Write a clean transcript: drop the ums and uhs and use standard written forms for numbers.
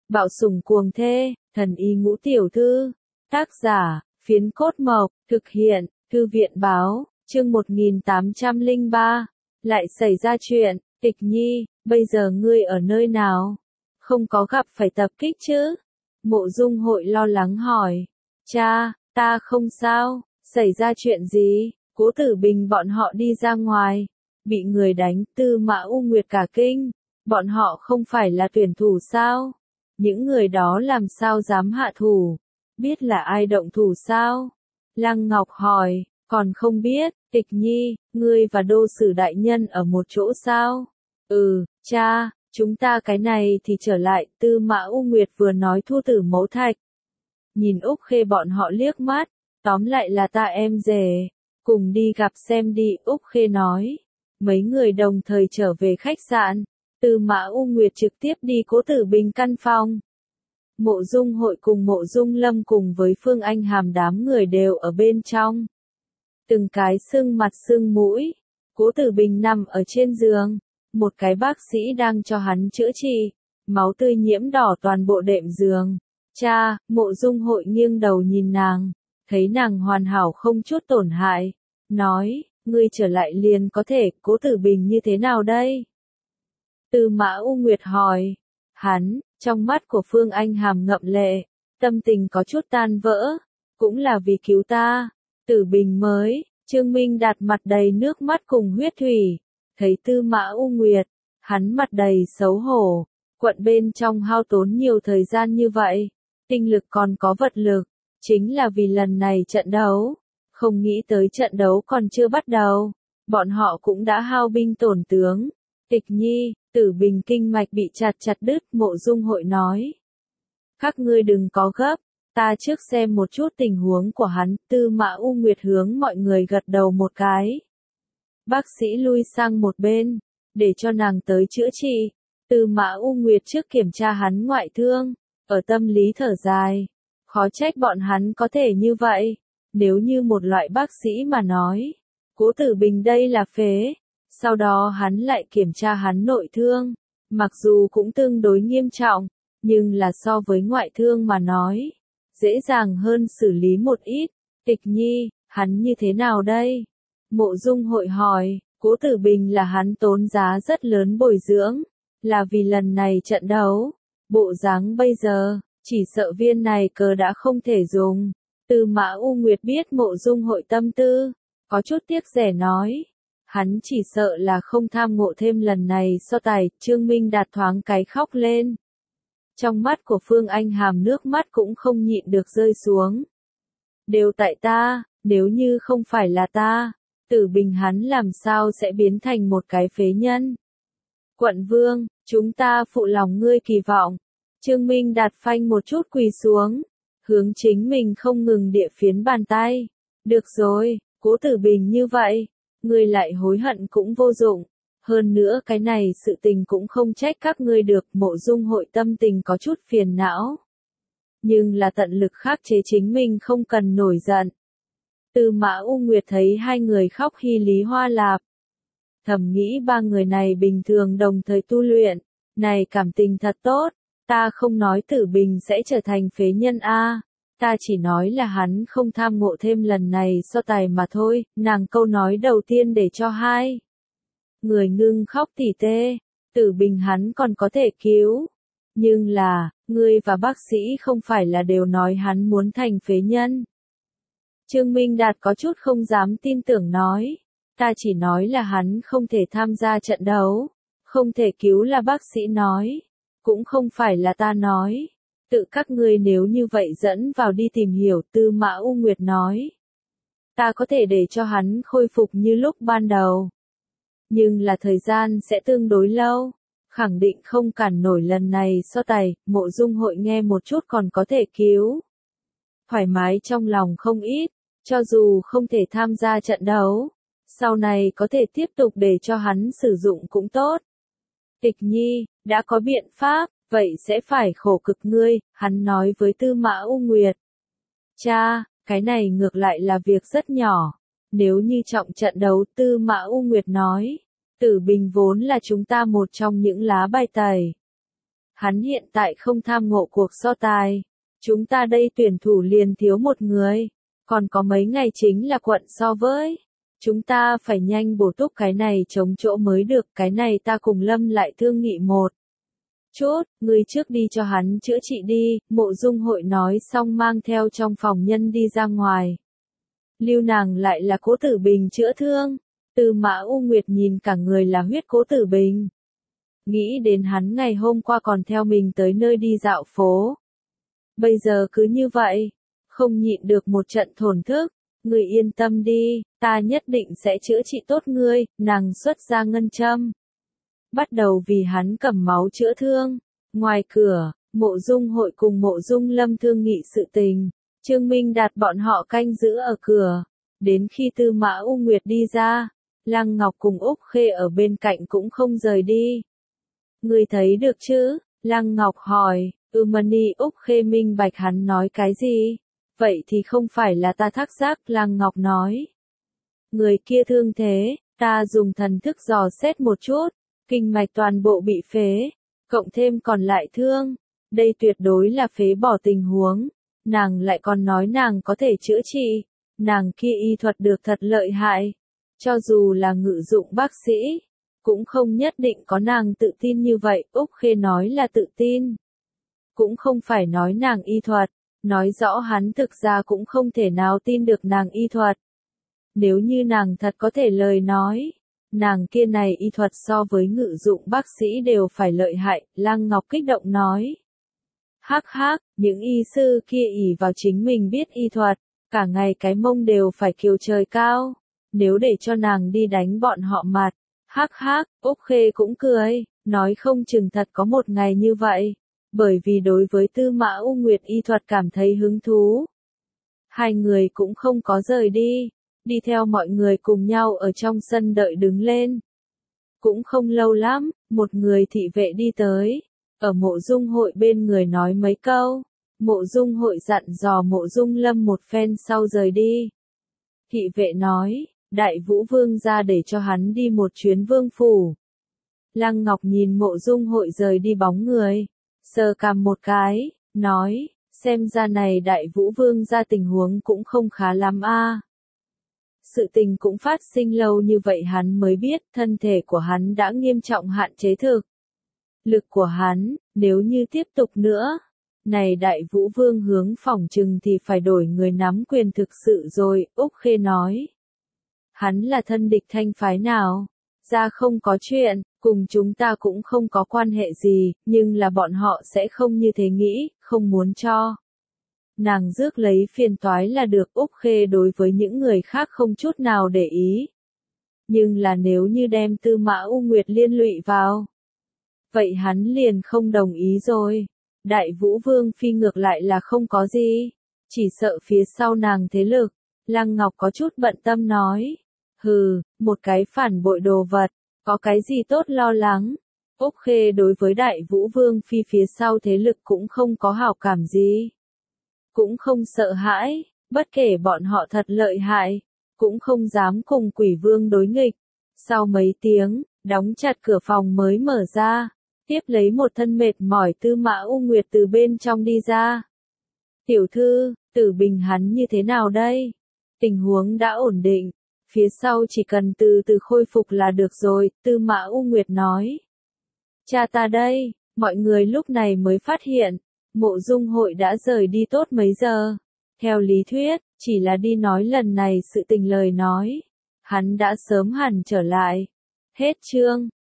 Bạo sủng cuồng thê, thần y ngũ tiểu thư. Tác giả, Phiến Cốt Mộc, thực hiện, Thư viện báo, chương 1803. Lại xảy ra chuyện, Tịch Nhi, bây giờ ngươi ở nơi nào? Không có gặp phải tập kích chứ? Mộ Dung Hội lo lắng hỏi. Cha, ta không sao, xảy ra chuyện gì? Cố Tử Bình bọn họ đi ra ngoài, bị người đánh. Tư Mã U Nguyệt cả kinh, bọn họ không phải là tuyển thủ sao? Những người đó làm sao dám hạ thủ? Biết là ai động thủ sao? Lăng Ngọc hỏi, còn không biết. Tịch Nhi, ngươi và Đô Sử đại nhân ở một chỗ sao? Cha, chúng ta cái này thì trở lại. Tư Mã U Nguyệt vừa nói thu tử mẫu thạch. Nhìn Úc Khê bọn họ liếc mắt, tóm lại là ta em rể, cùng đi gặp xem đi. Úc Khê nói. Mấy người đồng thời trở về khách sạn. Tư Mã U Nguyệt trực tiếp đi Cố Tử Bình căn phòng. Mộ Dung Hội cùng Mộ Dung Lâm cùng với Phương Anh Hàm đám người đều ở bên trong. Từng cái sưng mặt sưng mũi. Cố Tử Bình nằm ở trên giường, một cái bác sĩ đang cho hắn chữa trị, máu tươi nhiễm đỏ toàn bộ đệm giường. Cha, Mộ Dung Hội nghiêng đầu nhìn nàng, thấy nàng hoàn hảo không chút tổn hại, nói, ngươi trở lại liền có thể. Cố Tử Bình như thế nào đây? Tư Mã U Nguyệt hỏi. Hắn, trong mắt của Phương Anh Hàm ngậm lệ, tâm tình có chút tan vỡ, cũng là vì cứu ta. Tử Bình mới. Trương Minh Đạt mặt đầy nước mắt cùng huyết thủy, thấy Tư Mã U Nguyệt, hắn mặt đầy xấu hổ, quận bên trong hao tốn nhiều thời gian như vậy, tinh lực còn có vật lực, chính là vì lần này trận đấu, không nghĩ tới trận đấu còn chưa bắt đầu, bọn họ cũng đã hao binh tổn tướng. Tịch Nhi, Tử Bình kinh mạch bị chặt đứt. Mộ Dung Hội nói. Các ngươi đừng có gấp, ta trước xem một chút tình huống của hắn. Tư Mã U Nguyệt hướng mọi người gật đầu một cái. Bác sĩ lui sang một bên, để cho nàng tới chữa trị. Tư Mã U Nguyệt trước kiểm tra hắn ngoại thương, ở tâm lý thở dài. Khó trách bọn hắn có thể như vậy, nếu như một loại bác sĩ mà nói. Cố Tử Bình đây là phế. Sau đó hắn lại kiểm tra hắn nội thương, mặc dù cũng tương đối nghiêm trọng, nhưng là so với ngoại thương mà nói, dễ dàng hơn xử lý một ít. Tịch Nhi, hắn như thế nào đây? Mộ Dung Hội hỏi. Cố Tử Bình là hắn tốn giá rất lớn bồi dưỡng, là vì lần này trận đấu. Bộ dáng bây giờ, chỉ sợ viên này cờ đã không thể dùng. Tư Mã U Nguyệt biết Mộ Dung Hội tâm tư, có chút tiếc rẻ nói. Hắn chỉ sợ là không tham ngộ thêm lần này so tài. Trương Minh Đạt thoáng cái khóc lên. Trong mắt của Phương Anh Hàm nước mắt cũng không nhịn được rơi xuống. Đều tại ta, nếu như không phải là ta, Tử Bình hắn làm sao sẽ biến thành một cái phế nhân. Quận Vương, chúng ta phụ lòng ngươi kỳ vọng. Trương Minh Đạt phanh một chút quỳ xuống, hướng chính mình không ngừng địa phiến bàn tay. Được rồi, Cố Tử Bình như vậy, ngươi lại hối hận cũng vô dụng. Hơn nữa cái này sự tình cũng không trách các ngươi được. Mộ Dung Hội tâm tình có chút phiền não, nhưng là tận lực khắc chế chính mình không cần nổi giận. Tư Mã U Nguyệt thấy hai người khóc hy lý hoa lạp, thầm nghĩ ba người này bình thường đồng thời tu luyện, này cảm tình thật tốt. Ta không nói Tử Bình sẽ trở thành phế nhân a, ta chỉ nói là hắn không tham ngộ thêm lần này so tài mà thôi. Nàng câu nói đầu tiên để cho hai người ngưng khóc tỉ tê. Tử Bình hắn còn có thể cứu, nhưng là, ngươi và bác sĩ không phải là đều nói hắn muốn thành phế nhân. Trương Minh Đạt có chút không dám tin tưởng nói. Ta chỉ nói là hắn không thể tham gia trận đấu, không thể cứu là bác sĩ nói, cũng không phải là ta nói. Tự các ngươi nếu như vậy dẫn vào đi tìm hiểu. Tư Mã U Nguyệt nói. Ta có thể để cho hắn khôi phục như lúc ban đầu, nhưng là thời gian sẽ tương đối lâu, khẳng định không cản nổi lần này so tài. Mộ Dung Hội nghe một chút còn có thể cứu, thoải mái trong lòng không ít, cho dù không thể tham gia trận đấu, sau này có thể tiếp tục để cho hắn sử dụng cũng tốt. Tịch Nhi, đã có biện pháp, vậy sẽ phải khổ cực ngươi, hắn nói với Tư Mã U Nguyệt. Cha, cái này ngược lại là việc rất nhỏ, nếu như trọng trận đấu. Tư Mã U Nguyệt nói. Tử Bình vốn là chúng ta một trong những lá bài tẩy. Hắn hiện tại không tham ngộ cuộc so tài. Chúng ta đây tuyển thủ liền thiếu một người. Còn có mấy ngày chính là quận so với. Chúng ta phải nhanh bổ túc cái này chống chỗ mới được. Cái này ta cùng Lâm lại thương nghị một chút, ngươi trước đi cho hắn chữa trị đi. Mộ Dung Hội nói xong mang theo trong phòng nhân đi ra ngoài. Lưu nàng lại là Cố Tử Bình chữa thương. Tư Mã U Nguyệt nhìn cả người là huyết Cố Tử Bình. Nghĩ đến hắn ngày hôm qua còn theo mình tới nơi đi dạo phố. Bây giờ cứ như vậy, không nhịn được một trận thổn thức. Ngươi yên tâm đi, ta nhất định sẽ chữa trị tốt ngươi. Nàng xuất ra ngân châm, bắt đầu vì hắn cầm máu chữa thương. Ngoài cửa, Mộ Dung Hội cùng Mộ Dung Lâm thương nghị sự tình. Trương Minh Đạt bọn họ canh giữ ở cửa. Đến khi Tư Mã U Nguyệt đi ra, Lăng Ngọc cùng Úc Khê ở bên cạnh cũng không rời đi. Ngươi thấy được chứ? Lăng Ngọc hỏi. Mani Úc Khê minh bạch hắn nói cái gì? Vậy thì không phải là ta thác giác, Lăng Ngọc nói. Người kia thương thế, ta dùng thần thức dò xét một chút, kinh mạch toàn bộ bị phế, cộng thêm còn lại thương. Đây tuyệt đối là phế bỏ tình huống. Nàng lại còn nói nàng có thể chữa trị. Nàng kia y thuật được thật lợi hại. Cho dù là ngự dụng bác sĩ, cũng không nhất định có nàng tự tin như vậy. Úc Khê nói là tự tin. Cũng không phải nói nàng y thuật, nói rõ hắn thực ra cũng không thể nào tin được nàng y thuật. Nếu như nàng thật có thể lời nói, nàng kia này y thuật so với ngự dụng bác sĩ đều phải lợi hại. Lăng Ngọc kích động nói. Hắc hắc, những y sư kia ỷ vào chính mình biết y thuật, cả ngày cái mông đều phải kiều trời cao. Nếu để cho nàng đi đánh bọn họ mặt, hắc hắc, Úc Khê cũng cười, nói không chừng thật có một ngày như vậy. Bởi vì đối với Tư Mã U Nguyệt y thuật cảm thấy hứng thú. Hai người cũng không có rời đi theo mọi người cùng nhau ở trong sân đợi đứng lên. Cũng không lâu lắm, một người thị vệ đi tới, ở Mộ Dung Hội bên người nói mấy câu. Mộ Dung Hội dặn dò Mộ Dung Lâm một phen sau rời đi. Thị vệ nói, Đại Vũ Vương ra để cho hắn đi một chuyến vương phủ. Lăng Ngọc nhìn Mộ Dung Hội rời đi bóng người, sờ cằm một cái, nói, xem ra này Đại Vũ Vương ra tình huống cũng không khá lắm a. Sự tình cũng phát sinh lâu như vậy hắn mới biết thân thể của hắn đã nghiêm trọng hạn chế thực. Lực của hắn, nếu như tiếp tục nữa, này Đại Vũ Vương hướng phỏng chừng thì phải đổi người nắm quyền thực sự rồi. Úc Khê nói. Hắn là thân địch thanh phái nào? Ra không có chuyện, cùng chúng ta cũng không có quan hệ gì, nhưng là bọn họ sẽ không như thế nghĩ, không muốn cho. Nàng rước lấy phiền toái là được. Úc Khê đối với những người khác không chút nào để ý. Nhưng là nếu như đem Tư Mã U Nguyệt liên lụy vào, vậy hắn liền không đồng ý rồi. Đại Vũ Vương phi ngược lại là không có gì, chỉ sợ phía sau nàng thế lực. Lăng Ngọc có chút bận tâm nói. Hừ, một cái phản bội đồ vật, có cái gì tốt lo lắng. Úc Khê đối với Đại Vũ Vương phi phía sau thế lực cũng không có hảo cảm gì. Cũng không sợ hãi, bất kể bọn họ thật lợi hại, cũng không dám cùng Quỷ Vương đối nghịch. Sau mấy tiếng, đóng chặt cửa phòng mới mở ra, tiếp lấy một thân mệt mỏi Tư Mã U Nguyệt từ bên trong đi ra. Tiểu thư, Tử Bình hắn như thế nào đây? Tình huống đã ổn định, phía sau chỉ cần từ từ khôi phục là được rồi, Tư Mã U Nguyệt nói. Cha ta đây, mọi người lúc này mới phát hiện, Mộ Dung Hội đã rời đi tốt mấy giờ. Theo lý thuyết, chỉ là đi nói lần này sự tình lời nói. Hắn đã sớm hẳn trở lại. Hết chương.